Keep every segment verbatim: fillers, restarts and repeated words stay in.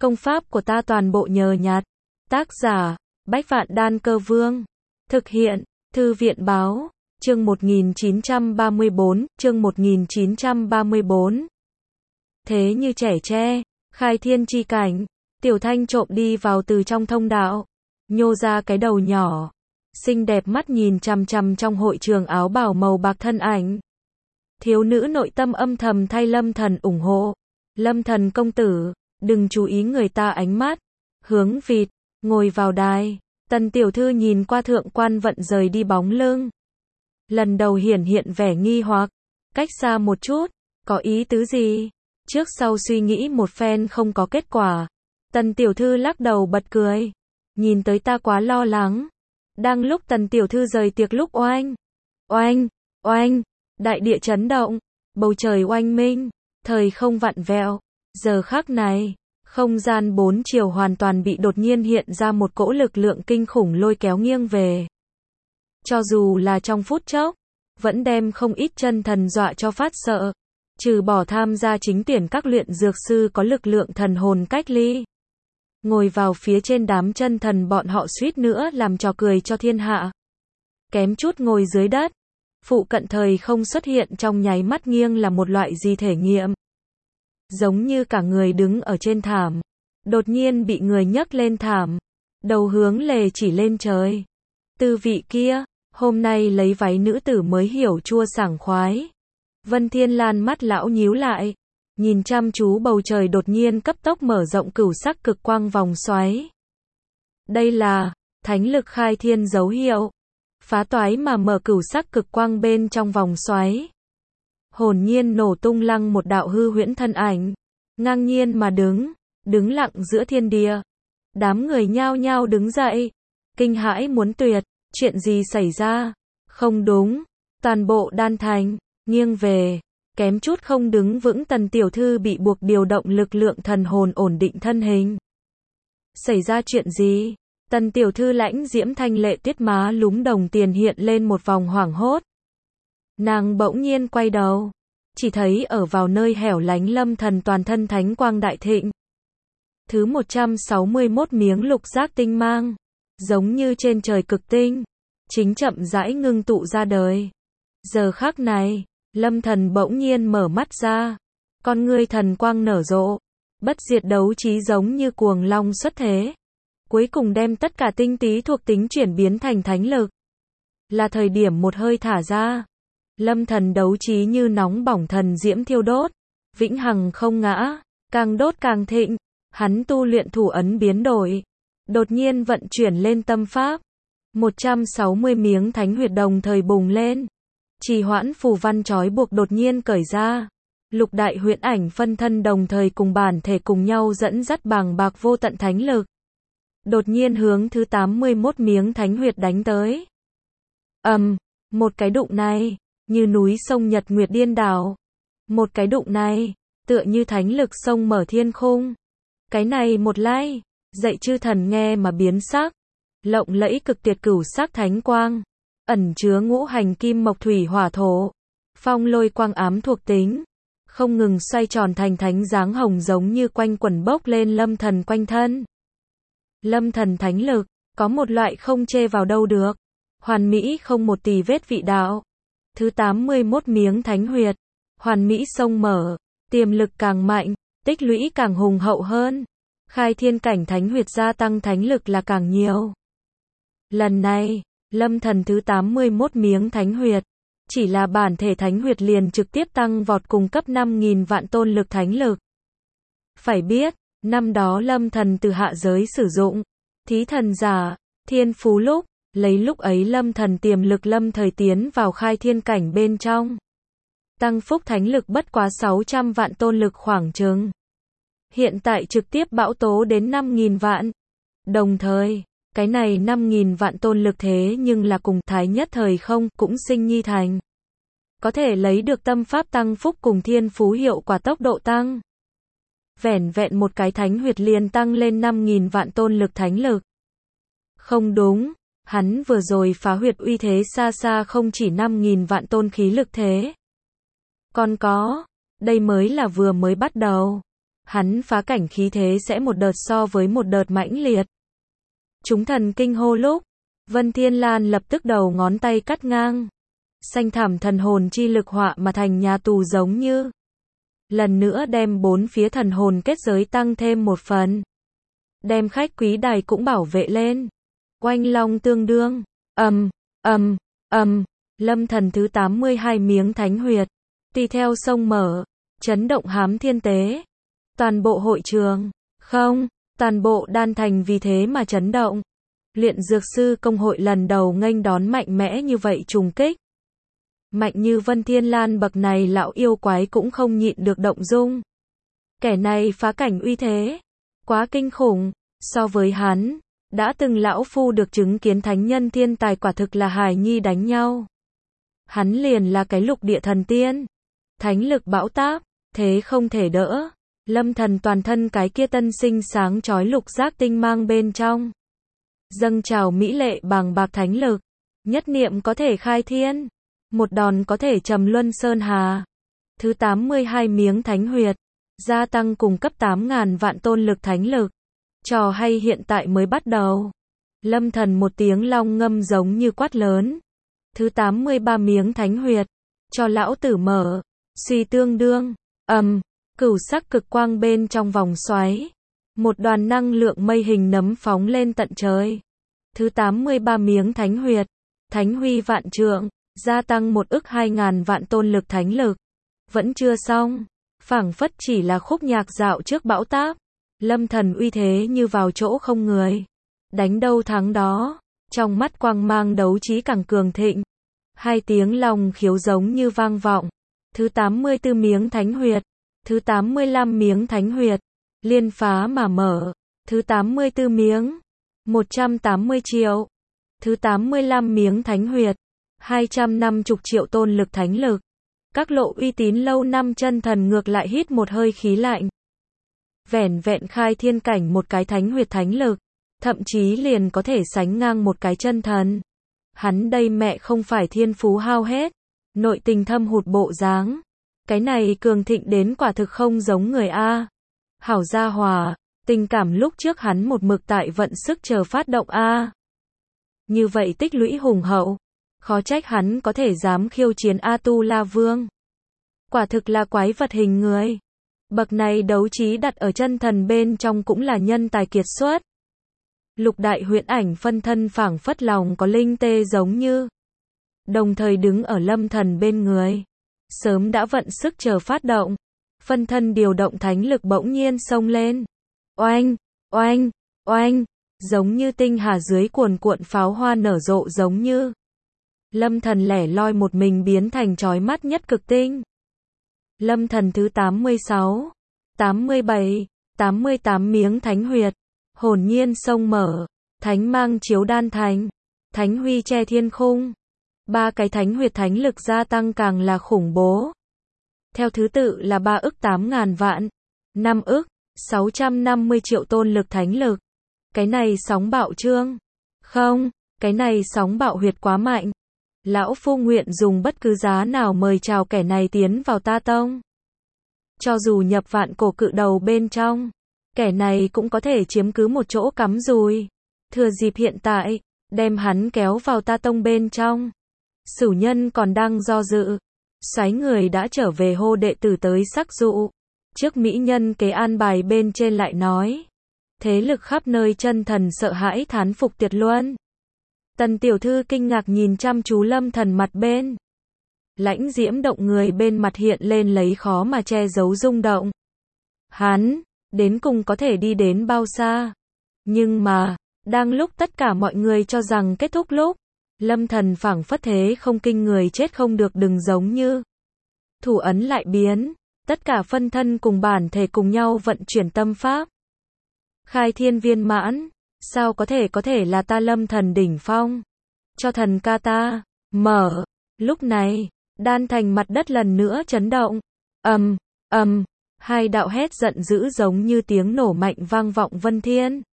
Công pháp của ta toàn bộ nhờ nhặt. Tác giả, Bách Vạn Đan Cơ Vương. Thực hiện, Thư viện Báo. Chương một nghìn chín trăm ba mươi bốn, chương một nghìn chín trăm ba mươi bốn. Thế như trẻ tre, khai thiên chi cảnh, Tiểu Thanh trộm đi vào từ trong thông đạo, nhô ra cái đầu nhỏ, xinh đẹp mắt nhìn chằm chằm trong hội trường áo bào màu bạc thân ảnh. Thiếu nữ nội tâm âm thầm thay Lâm Thần ủng hộ. Lâm Thần công tử, đừng chú ý người ta ánh mắt. Hướng vịt, ngồi vào đài. Tần tiểu thư nhìn qua thượng quan vận rời đi bóng lưng. Lần đầu hiển hiện vẻ nghi hoặc. Cách xa một chút, có ý tứ gì? Trước sau suy nghĩ một phen không có kết quả. Tần tiểu thư lắc đầu bật cười. Nhìn tới ta quá lo lắng. Đang lúc tần tiểu thư rời tiệc lúc oanh. Oanh, oanh, đại địa chấn động. Bầu trời oanh minh. Thời không vặn vẹo. Giờ khắc này, không gian bốn chiều hoàn toàn bị đột nhiên hiện ra một cỗ lực lượng kinh khủng lôi kéo nghiêng về. Cho dù là trong phút chốc, vẫn đem không ít chân thần dọa cho phát sợ. Trừ bỏ tham gia chính tuyển các luyện dược sư có lực lượng thần hồn cách ly. Ngồi vào phía trên đám chân thần bọn họ suýt nữa làm trò cười cho thiên hạ. Kém chút ngồi dưới đất. Phụ cận thời không xuất hiện trong nháy mắt nghiêng là một loại gì thể nghiệm. Giống như cả người đứng ở trên thảm. Đột nhiên bị người nhấc lên thảm. Đầu hướng lề chỉ lên trời. Tư vị kia, hôm nay lấy váy nữ tử mới hiểu chua sảng khoái. Vân Thiên Lan mắt lão nhíu lại. Nhìn chăm chú bầu trời đột nhiên cấp tốc mở rộng cửu sắc cực quang vòng xoáy. Đây là thánh lực khai thiên dấu hiệu. Phá toái mà mở cửu sắc cực quang bên trong vòng xoáy. Hồn nhiên nổ tung lăng một đạo hư huyễn thân ảnh. Ngang nhiên mà đứng. Đứng lặng giữa thiên địa. Đám người nhao nhao đứng dậy. Kinh hãi muốn tuyệt. Chuyện gì xảy ra? Không đúng. Toàn bộ đan thành. Nghiêng về. Kém chút không đứng vững tần tiểu thư bị buộc điều động lực lượng thần hồn ổn định thân hình. Xảy ra chuyện gì? Tần tiểu thư lãnh diễm thanh lệ tuyết má lúm đồng tiền hiện lên một vòng hoảng hốt. Nàng bỗng nhiên quay đầu. Chỉ thấy ở vào nơi hẻo lánh Lâm Thần toàn thân thánh quang đại thịnh. Thứ một trăm sáu mươi mốt miếng lục giác tinh mang. Giống như trên trời cực tinh. Chính chậm rãi ngưng tụ ra đời. Giờ khắc này. Lâm Thần bỗng nhiên mở mắt ra. Con ngươi thần quang nở rộ. Bất diệt đấu trí giống như cuồng long xuất thế. Cuối cùng đem tất cả tinh tí thuộc tính chuyển biến thành thánh lực. Là thời điểm một hơi thả ra. Lâm Thần đấu trí như nóng bỏng thần diễm thiêu đốt. Vĩnh hằng không ngã. Càng đốt càng thịnh. Hắn tu luyện thủ ấn biến đổi. Đột nhiên vận chuyển lên tâm pháp. một trăm sáu mươi miếng thánh huyệt đồng thời bùng lên. Trì hoãn phù văn trói buộc đột nhiên cởi ra. Lục đại huyễn ảnh phân thân đồng thời cùng bản thể cùng nhau dẫn dắt bàng bạc vô tận thánh lực. Đột nhiên hướng thứ tám mươi mốt miếng thánh huyệt đánh tới. Ầm, um, một cái đụng này, như núi sông nhật nguyệt điên đảo. Một cái đụng này, tựa như thánh lực sông mở thiên khung. Cái này một lai, dạy chư thần nghe mà biến sắc. Lộng lẫy cực tuyệt cửu sắc thánh quang. Ẩn chứa ngũ hành kim mộc thủy hỏa thổ. Phong lôi quang ám thuộc tính. Không ngừng xoay tròn thành thánh dáng hồng giống như quanh quẩn bốc lên Lâm Thần quanh thân. Lâm Thần thánh lực, có một loại không chê vào đâu được. Hoàn mỹ không một tì vết vị đạo. Thứ tám mươi mốt miếng thánh huyệt. Hoàn mỹ sông mở. Tiềm lực càng mạnh, tích lũy càng hùng hậu hơn. Khai thiên cảnh thánh huyệt gia tăng thánh lực là càng nhiều. Lần này, Lâm Thần thứ tám mươi mốt miếng thánh huyệt. Chỉ là bản thể thánh huyệt liền trực tiếp tăng vọt cùng cấp năm nghìn vạn tôn lực thánh lực. Phải biết, năm đó Lâm Thần từ hạ giới sử dụng. Thí thần giả, thiên phú lúc. Lấy lúc ấy Lâm Thần tiềm lực lâm thời tiến vào khai thiên cảnh bên trong. Tăng phúc thánh lực bất quá sáu trăm vạn tôn lực khoảng chừng. Hiện tại trực tiếp bão tố đến năm nghìn vạn. Đồng thời, cái này năm nghìn vạn tôn lực thế nhưng là cùng thái nhất thời không cũng sinh nhi thành. Có thể lấy được tâm pháp tăng phúc cùng thiên phú hiệu quả tốc độ tăng. Vẻn vẹn một cái thánh huyệt liền tăng lên năm nghìn vạn tôn lực thánh lực. Không đúng, hắn vừa rồi phá huyệt uy thế xa xa không chỉ năm nghìn vạn tôn khí lực thế. Còn có, đây mới là vừa mới bắt đầu. hắn phá cảnh khí thế sẽ một đợt so với một đợt mãnh liệt. Chúng thần kinh hô lúc, Vân Thiên Lan lập tức đầu ngón tay cắt ngang. Xanh thảm thần hồn chi lực họa mà thành nhà tù giống như. Lần nữa đem bốn phía thần hồn kết giới tăng thêm một phần. Đem khách quý đài cũng bảo vệ lên. Oanh long tương đương, ầm, ầm, ầm, lâm thần thứ tám mươi hai miếng thánh huyệt. Tùy theo sông mở, chấn động hám thiên tế. Toàn bộ hội trường, không, toàn bộ đan thành vì thế mà chấn động. Luyện dược sư công hội lần đầu nghênh đón mạnh mẽ như vậy trùng kích. Mạnh như Vân Thiên Lan bậc này lão yêu quái cũng không nhịn được động dung. Kẻ này phá cảnh uy thế, quá kinh khủng, so với hắn, đã từng lão phu được chứng kiến thánh nhân thiên tài quả thực là hài nhi đánh nhau. Hắn liền là cái lục địa thần tiên, thánh lực bão táp, thế không thể đỡ. Lâm thần toàn thân cái kia tân sinh sáng chói lục giác tinh mang bên trong. Dâng trào mỹ lệ bàng bạc thánh lực, nhất niệm có thể khai thiên, một đòn có thể trầm luân sơn hà. Thứ tám mươi hai miếng thánh huyệt, gia tăng cung cấp tám ngàn vạn tôn lực thánh lực. Trò hay hiện tại mới bắt đầu. Lâm thần một tiếng long ngâm giống như quát lớn. Thứ tám mươi ba miếng thánh huyệt, cho lão tử mở. Suy tương đương, ầm, um, cửu sắc cực quang bên trong vòng xoáy. Một đoàn năng lượng mây hình nấm phóng lên tận trời. Thứ tám mươi ba miếng thánh huyệt, thánh huy vạn trượng, gia tăng một ức hai ngàn vạn tôn lực thánh lực. Vẫn chưa xong, phảng phất chỉ là khúc nhạc dạo trước bão táp. Lâm thần uy thế như vào chỗ không người. Đánh đâu thắng đó, trong mắt quang mang đấu trí càng cường thịnh. Hai tiếng lòng khiếu giống như vang vọng. Thứ tám mươi tư miếng thánh huyệt, thứ tám mươi lăm miếng thánh huyệt, liên phá mà mở. Thứ tám mươi tư miếng, một trăm tám mươi triệu. Thứ tám mươi lăm miếng thánh huyệt, hai trăm năm mươi triệu tôn lực thánh lực. Các lộ uy tín lâu năm chân thần ngược lại hít một hơi khí lạnh. Vẻn vẹn khai thiên cảnh một cái thánh huyệt thánh lực, thậm chí liền có thể sánh ngang một cái chân thần. Hắn đây mẹ không phải thiên phú hao hết, nội tình thâm hụt bộ dáng. Cái này cường thịnh đến quả thực không giống người A. Hảo gia hòa, tình cảm lúc trước hắn một mực tại vận sức chờ phát động A. Như vậy tích lũy hùng hậu, khó trách hắn có thể dám khiêu chiến A Tu La Vương. Quả thực là quái vật hình người. Bậc này đấu trí đặt ở chân thần bên trong cũng là nhân tài kiệt xuất. Lục đại huyễn ảnh phân thân phảng phất lòng có linh tê giống như. Đồng thời đứng ở lâm thần bên người. Sớm đã vận sức chờ phát động. Phân thân điều động thánh lực bỗng nhiên xông lên. Oanh, oanh, oanh, giống như tinh hà dưới cuồn cuộn pháo hoa nở rộ giống như. Lâm thần lẻ loi một mình biến thành chói mắt nhất cực tinh. Lâm thần thứ tám mươi sáu, tám mươi bảy, tám mươi tám miếng thánh huyệt, hồn nhiên sông mở, thánh mang chiếu đan thành, thánh huy che thiên khung. Ba cái thánh huyệt thánh lực gia tăng càng là khủng bố. Theo thứ tự là ba ức tám ngàn vạn, năm ức, sáu trăm năm mươi triệu tôn lực thánh lực. Cái này sóng bạo trương. Không, cái này sóng bạo huyệt quá mạnh. Lão phu nguyện dùng bất cứ giá nào mời chào kẻ này tiến vào ta tông. Cho dù nhập vạn cổ cự đầu bên trong, kẻ này cũng có thể chiếm cứ một chỗ cắm dùi. Thừa dịp hiện tại, đem hắn kéo vào ta tông bên trong. Sửu nhân còn đang do dự. Soái người đã trở về hô đệ tử tới sắc dụ. Trước mỹ nhân kế an bài bên trên lại nói. Thế lực khắp nơi chân thần sợ hãi thán phục tuyệt luân. Tần tiểu thư kinh ngạc nhìn chăm chú lâm thần mặt bên. Lãnh diễm động người bên mặt hiện lên lấy khó mà che giấu rung động. Hắn, đến cùng có thể đi đến bao xa. Nhưng mà, đang lúc tất cả mọi người cho rằng kết thúc lúc, lâm thần phảng phất thế không kinh người chết không được đừng giống như. Thủ ấn lại biến, tất cả phân thân cùng bản thể cùng nhau vận chuyển tâm pháp. Khai thiên viên mãn, sao có thể có thể là ta lâm thần đỉnh phong. Cho thần ca ta, mở, lúc này, đan thành mặt đất lần nữa chấn động. Ầm, ầm, hai đạo hét giận dữ giống như tiếng nổ mạnh vang vọng vân thiên.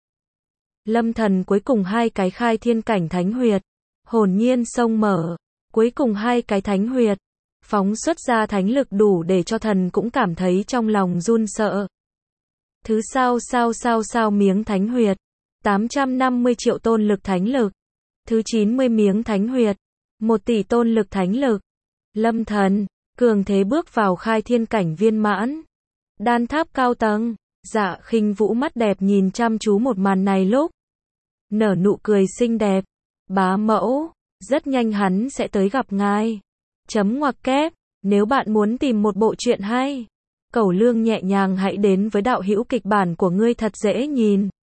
Lâm thần cuối cùng hai cái khai thiên cảnh thánh huyệt, hồn nhiên sông mở, cuối cùng hai cái thánh huyệt, phóng xuất ra thánh lực đủ để cho thần cũng cảm thấy trong lòng run sợ. Thứ sao sao sao sao miếng thánh huyệt. tám trăm năm mươi triệu tôn lực thánh lực. Thứ chín mươi miếng thánh huyệt. một tỷ tôn lực thánh lực. Lâm thần, cường thế bước vào khai thiên cảnh viên mãn. Đan tháp cao tầng. Dạ Khinh Vũ mắt đẹp nhìn chăm chú một màn này lúc nở nụ cười xinh đẹp. Bá mẫu, rất nhanh hắn sẽ tới gặp ngài. Chấm ngoặc kép, nếu bạn muốn tìm một bộ truyện hay, Cẩu Lương nhẹ nhàng hãy đến với đạo hữu kịch bản của ngươi thật dễ nhìn.